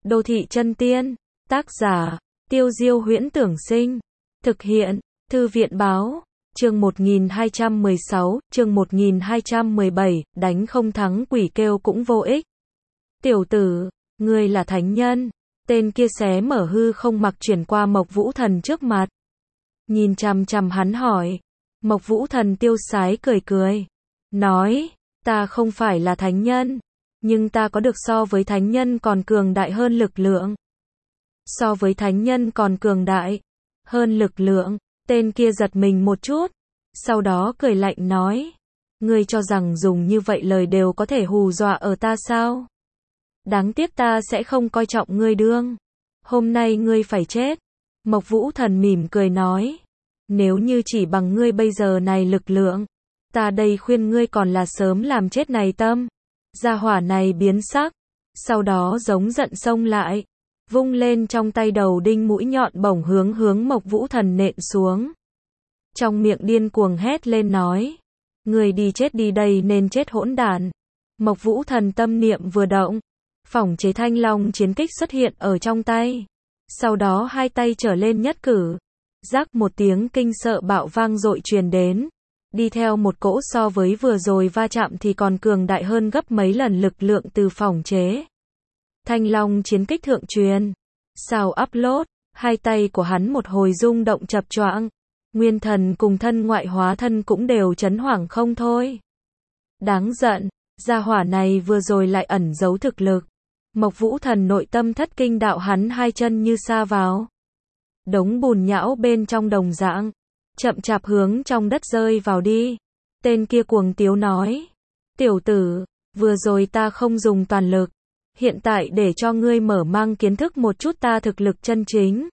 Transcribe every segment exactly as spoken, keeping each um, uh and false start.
Đô thị chân tiên, tác giả, Tiêu Diêu Huyễn Tưởng Sinh, thực hiện, Thư viện báo, chương một nghìn hai trăm mười sáu, chương một nghìn hai trăm mười bảy, đánh không thắng quỷ kêu cũng vô ích. Tiểu tử, ngươi là thánh nhân, tên kia xé mở hư không mặc chuyển qua Mộc Vũ Thần trước mặt. Nhìn chằm chằm hắn hỏi, Mộc Vũ Thần tiêu sái cười cười, nói, ta không phải là thánh nhân, nhưng ta có được so với thánh nhân còn cường đại hơn lực lượng. So với thánh nhân còn cường đại hơn lực lượng, tên kia giật mình một chút, sau đó cười lạnh nói, ngươi cho rằng dùng như vậy lời đều có thể hù dọa ở ta sao? Đáng tiếc ta sẽ không coi trọng ngươi đương. Hôm nay ngươi phải chết. Mộc Vũ Thần mỉm cười nói, nếu như chỉ bằng ngươi bây giờ này lực lượng, ta đây khuyên ngươi còn là sớm làm chết này tâm. Gia hỏa này biến sắc, sau đó giống giận xông lại, vung lên trong tay đầu đinh mũi nhọn bổng hướng hướng Mộc Vũ Thần nện xuống. Trong miệng điên cuồng hét lên nói, ngươi đi chết đi đây nên chết hỗn đản. Mộc Vũ Thần tâm niệm vừa động, phỏng chế thanh long chiến kích xuất hiện ở trong tay. Sau đó hai tay trở lên nhất cử, rắc một tiếng kinh sợ bạo vang dội truyền đến. Đi theo một cỗ so với vừa rồi va chạm thì còn cường đại hơn gấp mấy lần lực lượng từ phỏng chế thanh long chiến kích thượng truyền. Sao upload, hai tay của hắn một hồi rung động chập choạng, nguyên thần cùng thân ngoại hóa thân cũng đều chấn hoảng không thôi. Đáng giận, gia hỏa này vừa rồi lại ẩn giấu thực lực. Mộc Vũ Thần nội tâm thất kinh đạo hắn hai chân như sa vào đống bùn nhão bên trong đồng dạng, chậm chạp hướng trong đất rơi vào đi. Tên kia cuồng tiếu nói, tiểu tử, vừa rồi ta không dùng toàn lực, hiện tại để cho ngươi mở mang kiến thức một chút ta thực lực chân chính.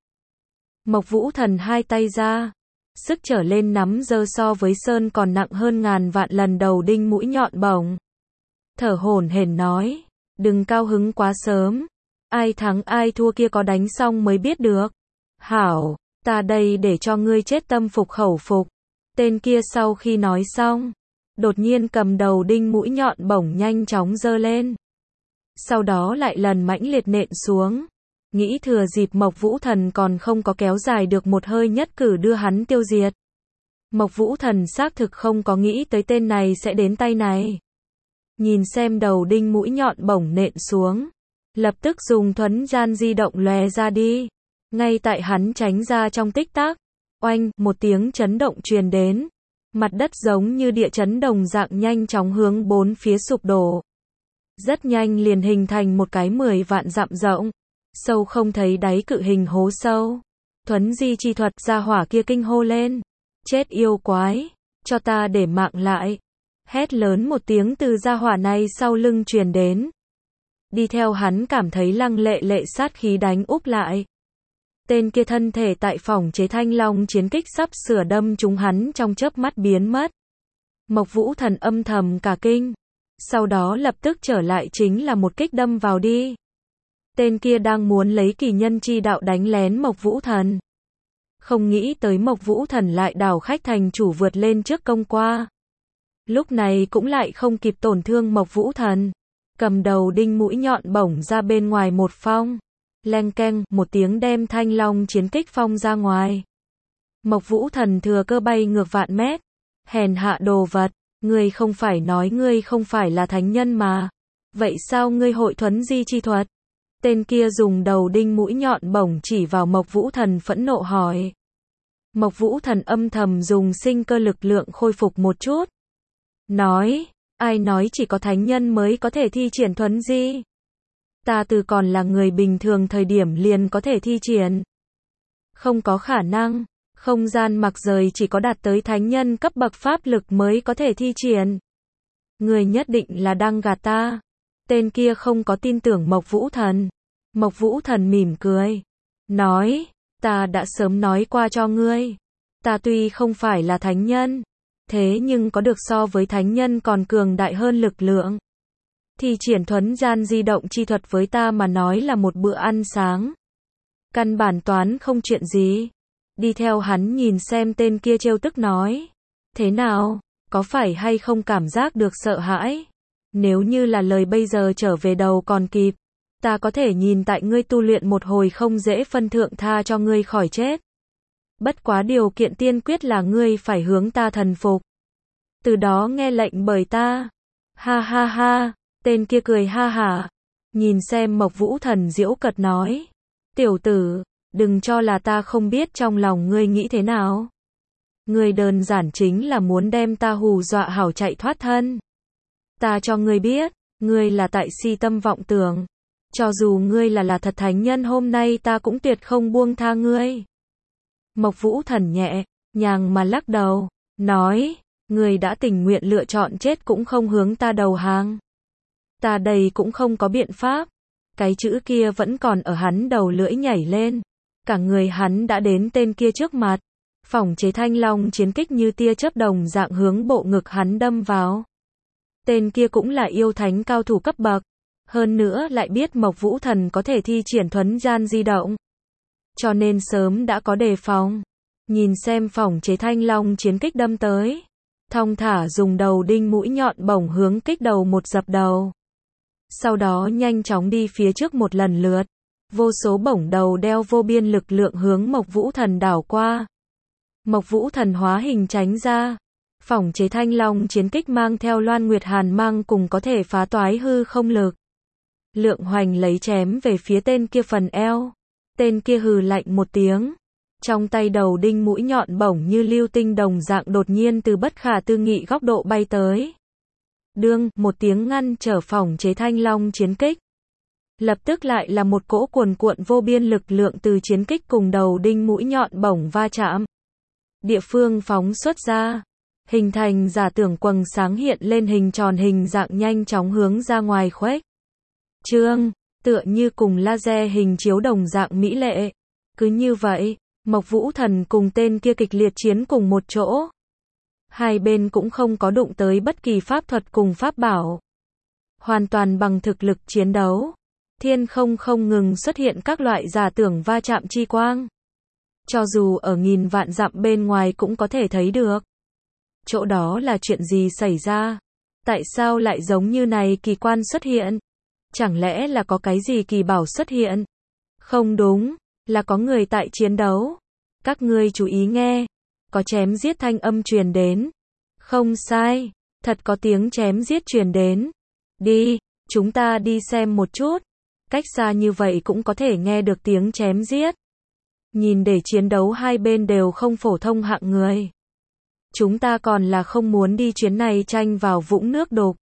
Mộc Vũ Thần hai tay ra, sức trở lên nắm giơ so với sơn còn nặng hơn ngàn vạn lần đầu đinh mũi nhọn bổng. Thở hổn hển nói, đừng cao hứng quá sớm, ai thắng ai thua kia có đánh xong mới biết được. Hảo, ta đây để cho ngươi chết tâm phục khẩu phục. Tên kia sau khi nói xong, đột nhiên cầm đầu đinh mũi nhọn bổng nhanh chóng giơ lên. Sau đó lại lần mãnh liệt nện xuống, nghĩ thừa dịp Mộc Vũ Thần còn không có kéo dài được một hơi nhất cử đưa hắn tiêu diệt. Mộc Vũ Thần xác thực không có nghĩ tới tên này sẽ đến tay này. Nhìn xem đầu đinh mũi nhọn bổng nện xuống, lập tức dùng thuấn gian di động lóe ra đi. Ngay tại hắn tránh ra trong tích tắc, oanh, một tiếng chấn động truyền đến. Mặt đất giống như địa chấn đồng dạng nhanh chóng hướng bốn phía sụp đổ. Rất nhanh liền hình thành một cái mười vạn dặm rộng, sâu không thấy đáy cự hình hố sâu. Thuấn di chi thuật gia hỏa kia kinh hô lên, chết yêu quái, cho ta để mạng lại. Hét lớn một tiếng từ gia hỏa này sau lưng truyền đến. Đi theo hắn cảm thấy lăng lệ lệ sát khí đánh úp lại. Tên kia thân thể tại phỏng chế thanh long chiến kích sắp sửa đâm trúng hắn trong chớp mắt biến mất. Mộc Vũ Thần âm thầm cả kinh, sau đó lập tức trở lại chính là một kích đâm vào đi. Tên kia đang muốn lấy kỳ nhân chi đạo đánh lén Mộc Vũ Thần. Không nghĩ tới Mộc Vũ Thần lại đảo khách thành chủ vượt lên trước công qua. Lúc này cũng lại không kịp tổn thương Mộc Vũ Thần. Cầm đầu đinh mũi nhọn bổng ra bên ngoài một phong. Leng keng, một tiếng đem thanh long chiến kích phong ra ngoài. Mộc Vũ Thần thừa cơ bay ngược vạn mét. Hèn hạ đồ vật, ngươi không phải nói ngươi không phải là thánh nhân mà. Vậy sao ngươi hội thuấn di chi thuật? Tên kia dùng đầu đinh mũi nhọn bổng chỉ vào Mộc Vũ Thần phẫn nộ hỏi. Mộc Vũ Thần âm thầm dùng sinh cơ lực lượng khôi phục một chút. Nói, ai nói chỉ có thánh nhân mới có thể thi triển thuấn di? Ta từ còn là người bình thường thời điểm liền có thể thi triển. Không có khả năng, không gian mặc rời chỉ có đạt tới thánh nhân cấp bậc pháp lực mới có thể thi triển. Người nhất định là đang gạt ta. Tên kia không có tin tưởng Mộc Vũ Thần. Mộc Vũ Thần mỉm cười, nói, ta đã sớm nói qua cho ngươi. Ta tuy không phải là thánh nhân, thế nhưng có được so với thánh nhân còn cường đại hơn lực lượng. Thì triển thuấn gian di động chi thuật với ta mà nói là một bữa ăn sáng. Căn bản toán không chuyện gì. Đi theo hắn nhìn xem tên kia trêu tức nói. Thế nào, có phải hay không cảm giác được sợ hãi? Nếu như là lời bây giờ trở về đầu còn kịp. Ta có thể nhìn tại ngươi tu luyện một hồi không dễ phân thượng tha cho ngươi khỏi chết. Bất quá điều kiện tiên quyết là ngươi phải hướng ta thần phục. Từ đó nghe lệnh bởi ta. Ha ha ha, tên kia cười ha hả. Nhìn xem Mộc Vũ Thần giễu cợt nói. Tiểu tử, đừng cho là ta không biết trong lòng ngươi nghĩ thế nào. Ngươi đơn giản chính là muốn đem ta hù dọa hảo chạy thoát thân. Ta cho ngươi biết, ngươi là tại si tâm vọng tưởng. Cho dù ngươi là là thật thánh nhân hôm nay ta cũng tuyệt không buông tha ngươi. Mộc Vũ Thần nhẹ nhàng mà lắc đầu, nói, ngươi đã tình nguyện lựa chọn chết cũng không hướng ta đầu hàng. Ta đây cũng không có biện pháp. Cái chữ kia vẫn còn ở hắn đầu lưỡi nhảy lên. Cả người hắn đã đến tên kia trước mặt. Phỏng chế thanh long chiến kích như tia chớp đồng dạng hướng bộ ngực hắn đâm vào. Tên kia cũng là yêu thánh cao thủ cấp bậc. Hơn nữa lại biết Mộc Vũ Thần có thể thi triển thuấn gian di động. Cho nên sớm đã có đề phòng. Nhìn xem phỏng chế thanh long chiến kích đâm tới. Thong thả dùng đầu đinh mũi nhọn bổng hướng kích đầu một dập đầu. Sau đó nhanh chóng đi phía trước một lần lượt. Vô số bổng đầu đeo vô biên lực lượng hướng Mộc Vũ Thần đảo qua. Mộc Vũ Thần hóa hình tránh ra. Phỏng chế thanh long chiến kích mang theo Loan Nguyệt Hàn mang cùng có thể phá toái hư không lực. Lượng Hoành lấy chém về phía tên kia phần eo. Tên kia hừ lạnh một tiếng. Trong tay đầu đinh mũi nhọn bổng như lưu tinh đồng dạng đột nhiên từ bất khả tư nghị góc độ bay tới. Đương, một tiếng ngăn trở phỏng chế thanh long chiến kích. Lập tức lại là một cỗ cuồn cuộn vô biên lực lượng từ chiến kích cùng đầu đinh mũi nhọn bổng va chạm. Địa phương phóng xuất ra. Hình thành giả tưởng quầng sáng hiện lên hình tròn hình dạng nhanh chóng hướng ra ngoài khuếch trương, tựa như cùng laser hình chiếu đồng dạng mỹ lệ. Cứ như vậy, Mộc Vũ Thần cùng tên kia kịch liệt chiến cùng một chỗ. Hai bên cũng không có đụng tới bất kỳ pháp thuật cùng pháp bảo. Hoàn toàn bằng thực lực chiến đấu. Thiên không không ngừng xuất hiện các loại giả tưởng va chạm chi quang. Cho dù ở nghìn vạn dặm bên ngoài cũng có thể thấy được. Chỗ đó là chuyện gì xảy ra? Tại sao lại giống như này kỳ quan xuất hiện? Chẳng lẽ là có cái gì kỳ bảo xuất hiện? Không đúng, là có người tại chiến đấu. Các ngươi chú ý nghe. Có chém giết thanh âm truyền đến. Không sai, thật có tiếng chém giết truyền đến. Đi, chúng ta đi xem một chút. Cách xa như vậy cũng có thể nghe được tiếng chém giết. Nhìn để chiến đấu hai bên đều không phổ thông hạng người. Chúng ta còn là không muốn đi chuyến này tranh vào vũng nước đục.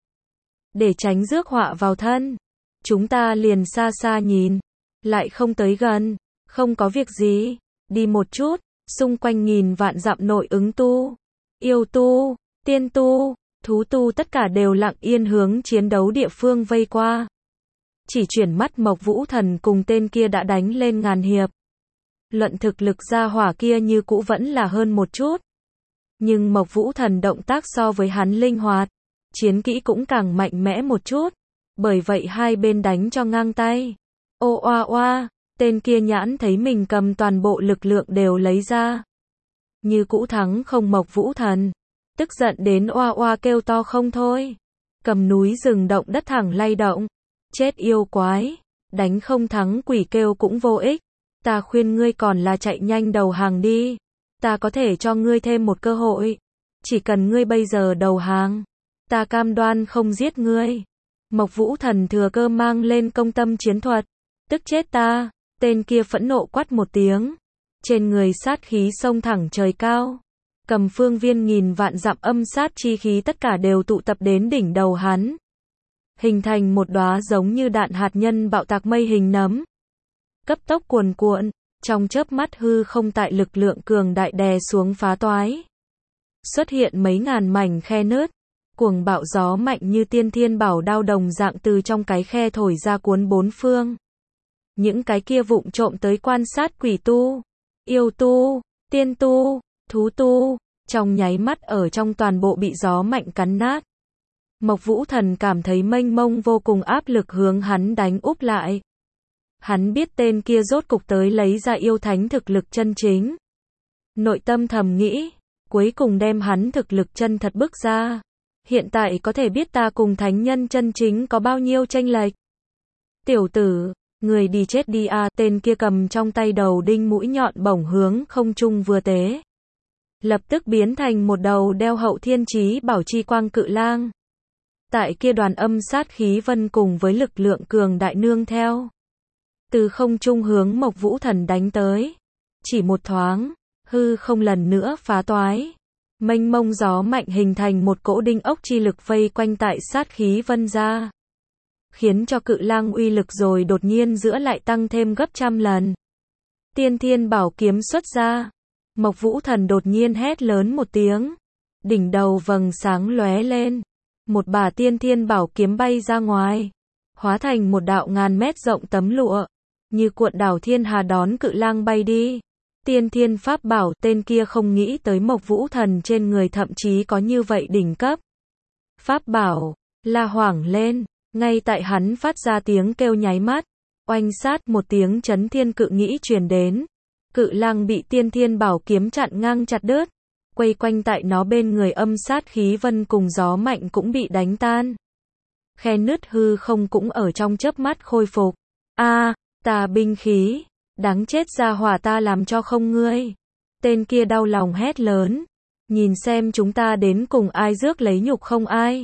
Để tránh rước họa vào thân. Chúng ta liền xa xa nhìn. Lại không tới gần. Không có việc gì. Đi một chút. Xung quanh nghìn vạn dặm nội ứng tu. Yêu tu. Tiên tu. Thú tu tất cả đều lặng yên hướng chiến đấu địa phương vây qua. Chỉ chuyển mắt Mộc Vũ Thần cùng tên kia đã đánh lên ngàn hiệp. Luận thực lực gia hỏa kia như cũ vẫn là hơn một chút. Nhưng Mộc Vũ Thần động tác so với hắn linh hoạt. Chiến kỹ cũng càng mạnh mẽ một chút. Bởi vậy hai bên đánh cho ngang tay. Ô oa oa, tên kia nhãn thấy mình cầm toàn bộ lực lượng đều lấy ra. Như cũ thắng không Mộc Vũ Thần. Tức giận đến oa oa kêu to không thôi. Cầm núi rừng động đất thẳng lay động. Chết yêu quái. Đánh không thắng quỷ kêu cũng vô ích. Ta khuyên ngươi còn là chạy nhanh đầu hàng đi. Ta có thể cho ngươi thêm một cơ hội. Chỉ cần ngươi bây giờ đầu hàng. Ta cam đoan không giết ngươi. Mộc Vũ Thần thừa cơ mang lên công tâm chiến thuật. Tức chết ta. Tên kia phẫn nộ quát một tiếng. Trên người sát khí xông thẳng trời cao. Cầm phương viên nghìn vạn dặm âm sát chi khí tất cả đều tụ tập đến đỉnh đầu hắn. Hình thành một đóa giống như đạn hạt nhân bạo tạc mây hình nấm. Cấp tốc cuồn cuộn, trong chớp mắt hư không tại lực lượng cường đại đè xuống phá toái. Xuất hiện mấy ngàn mảnh khe nứt, cuồng bạo gió mạnh như tiên thiên bảo đao đồng dạng từ trong cái khe thổi ra cuốn bốn phương. Những cái kia vụng trộm tới quan sát quỷ tu, yêu tu, tiên tu, thú tu, trong nháy mắt ở trong toàn bộ bị gió mạnh cắn nát. Mộc Vũ Thần cảm thấy mênh mông vô cùng áp lực hướng hắn đánh úp lại. Hắn biết tên kia rốt cục tới lấy ra yêu thánh thực lực chân chính. Nội tâm thầm nghĩ, cuối cùng đem hắn thực lực chân thật bức ra. Hiện tại có thể biết ta cùng thánh nhân chân chính có bao nhiêu chênh lệch. Tiểu tử, Người đi chết đi a, tên kia cầm trong tay đầu đinh mũi nhọn bổng hướng không trung vừa tế. Lập tức biến thành một đầu đeo hậu thiên chí bảo chi quang cự lang. Tại kia đoàn âm sát khí vân cùng với lực lượng cường đại nương theo. Từ không trung hướng Mộc Vũ Thần đánh tới. Chỉ một thoáng, hư không lần nữa phá toái. Mênh mông gió mạnh hình thành một cỗ đinh ốc chi lực vây quanh tại sát khí vân ra. Khiến cho cự lang uy lực rồi đột nhiên giữa lại tăng thêm gấp trăm lần. Tiên Thiên Bảo Kiếm xuất ra. Mộc Vũ Thần đột nhiên hét lớn một tiếng. Đỉnh đầu vầng sáng lóe lên. Một bả Tiên Thiên Bảo Kiếm bay ra ngoài. Hóa thành một đạo ngàn mét rộng tấm lụa. Như cuộn đảo thiên hà đón cự lang bay đi. Tiên Thiên Pháp Bảo, tên kia không nghĩ tới Mộc Vũ Thần trên người thậm chí có như vậy đỉnh cấp. Pháp Bảo, la hoảng lên. Ngay tại hắn phát ra tiếng kêu nháy mắt. Oanh sát một tiếng chấn thiên cự nghĩ truyền đến. Cự lang bị Tiên Thiên Bảo Kiếm chặn ngang chặt đứt. Quay quanh tại nó bên người âm sát khí vân cùng gió mạnh cũng bị đánh tan. Khe nứt hư không cũng ở trong chớp mắt khôi phục. A, tà binh khí, đáng chết ra hỏa ta làm cho không ngươi. Tên kia đau lòng hét lớn. Nhìn xem chúng ta đến cùng ai rước lấy nhục không ai.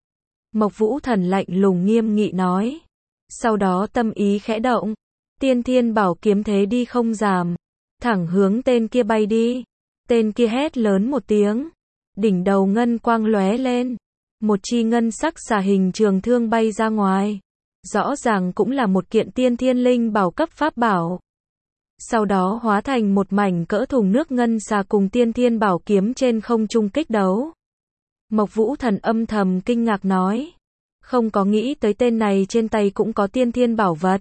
Mộc Vũ Thần lạnh lùng nghiêm nghị nói. Sau đó tâm ý khẽ động. Tiên Thiên Bảo Kiếm thế đi không giảm. Thẳng hướng tên kia bay đi. Tên kia hét lớn một tiếng. Đỉnh đầu ngân quang lóe lên. Một chi ngân sắc xà hình trường thương bay ra ngoài. Rõ ràng cũng là một kiện tiên thiên linh bảo cấp pháp bảo. Sau đó hóa thành một mảnh cỡ thùng nước ngân xà cùng Tiên Thiên Bảo Kiếm trên không trung kích đấu. Mộc Vũ Thần âm thầm kinh ngạc nói. Không có nghĩ tới tên này trên tay cũng có tiên thiên bảo vật.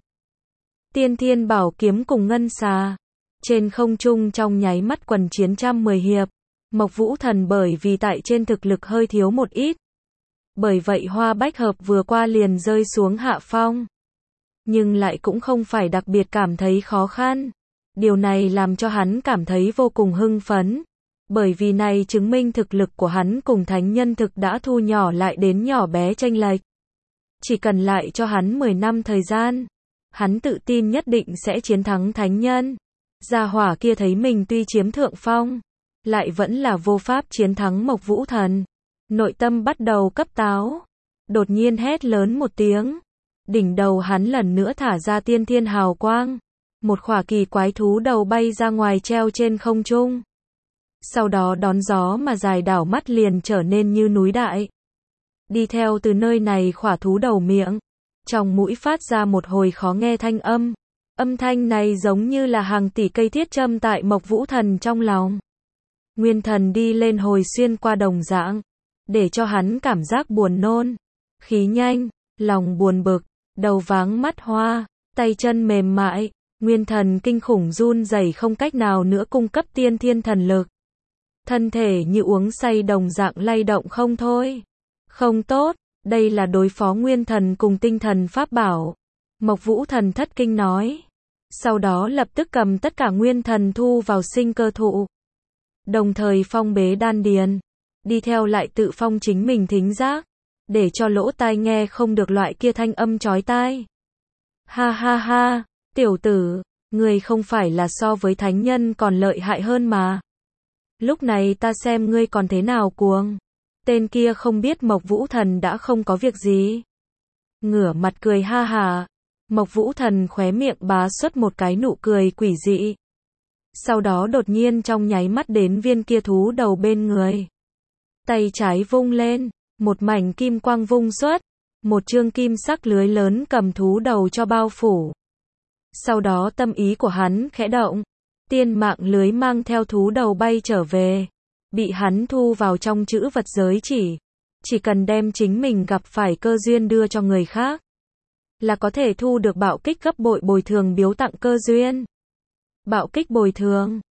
Tiên Thiên Bảo Kiếm cùng ngân xà. Trên không trung trong nháy mắt quần chiến trăm mười hiệp. Mộc Vũ Thần bởi vì tại trên thực lực hơi thiếu một ít. Bởi vậy Hoa Bách Hợp vừa qua liền rơi xuống hạ phong. Nhưng lại cũng không phải đặc biệt cảm thấy khó khăn. Điều này làm cho hắn cảm thấy vô cùng hưng phấn. Bởi vì này chứng minh thực lực của hắn cùng thánh nhân thực đã thu nhỏ lại đến nhỏ bé chênh lệch. Chỉ cần lại cho hắn mười năm thời gian. Hắn tự tin nhất định sẽ chiến thắng thánh nhân. Gia hỏa kia thấy mình tuy chiếm thượng phong. Lại vẫn là vô pháp chiến thắng Mộc Vũ Thần. Nội tâm bắt đầu cấp táo. Đột nhiên hét lớn một tiếng. Đỉnh đầu hắn lần nữa thả ra tiên thiên hào quang. Một khỏa kỳ quái thú đầu bay ra ngoài treo trên không trung. Sau đó đón gió mà dài đảo mắt liền trở nên như núi đại. Đi theo từ nơi này khỏa thú đầu miệng. Trong mũi phát ra một hồi khó nghe thanh âm. Âm thanh này giống như là hàng tỷ cây thiết châm tại Mộc Vũ Thần trong lòng. Nguyên thần đi lên hồi xuyên qua đồng dạng. Để cho hắn cảm giác buồn nôn. Khí nhanh, lòng buồn bực, đầu váng mắt hoa, tay chân mềm mại. Nguyên thần kinh khủng run rẩy không cách nào nữa cung cấp tiên thiên thần lực. Thân thể như uống say đồng dạng lay động không thôi. Không tốt, đây là đối phó nguyên thần cùng tinh thần pháp bảo. Mộc Vũ Thần thất kinh nói. Sau đó lập tức cầm tất cả nguyên thần thu vào sinh cơ thụ. Đồng thời phong bế đan điền. Đi theo lại tự phong chính mình thính giác. Để cho lỗ tai nghe không được loại kia thanh âm chói tai. Ha ha ha, tiểu tử, người không phải là so với thánh nhân còn lợi hại hơn mà. Lúc này ta xem ngươi còn thế nào cuồng. Tên kia không biết Mộc Vũ Thần đã không có việc gì. Ngửa mặt cười ha hà. Mộc Vũ Thần khóe miệng bá xuất một cái nụ cười quỷ dị. Sau đó đột nhiên trong nháy mắt đến viên kia thú đầu bên người. Tay trái vung lên, một mảnh kim quang vung xuất. Một chương kim sắc lưới lớn cầm thú đầu cho bao phủ. Sau đó tâm ý của hắn khẽ động. Tiên mạng lưới mang theo thú đầu bay trở về. Bị hắn thu vào trong chữ vật giới chỉ. Chỉ cần đem chính mình gặp phải cơ duyên đưa cho người khác. Là có thể thu được bạo kích gấp bội bồi thường biếu tặng cơ duyên. Bạo kích bồi thường.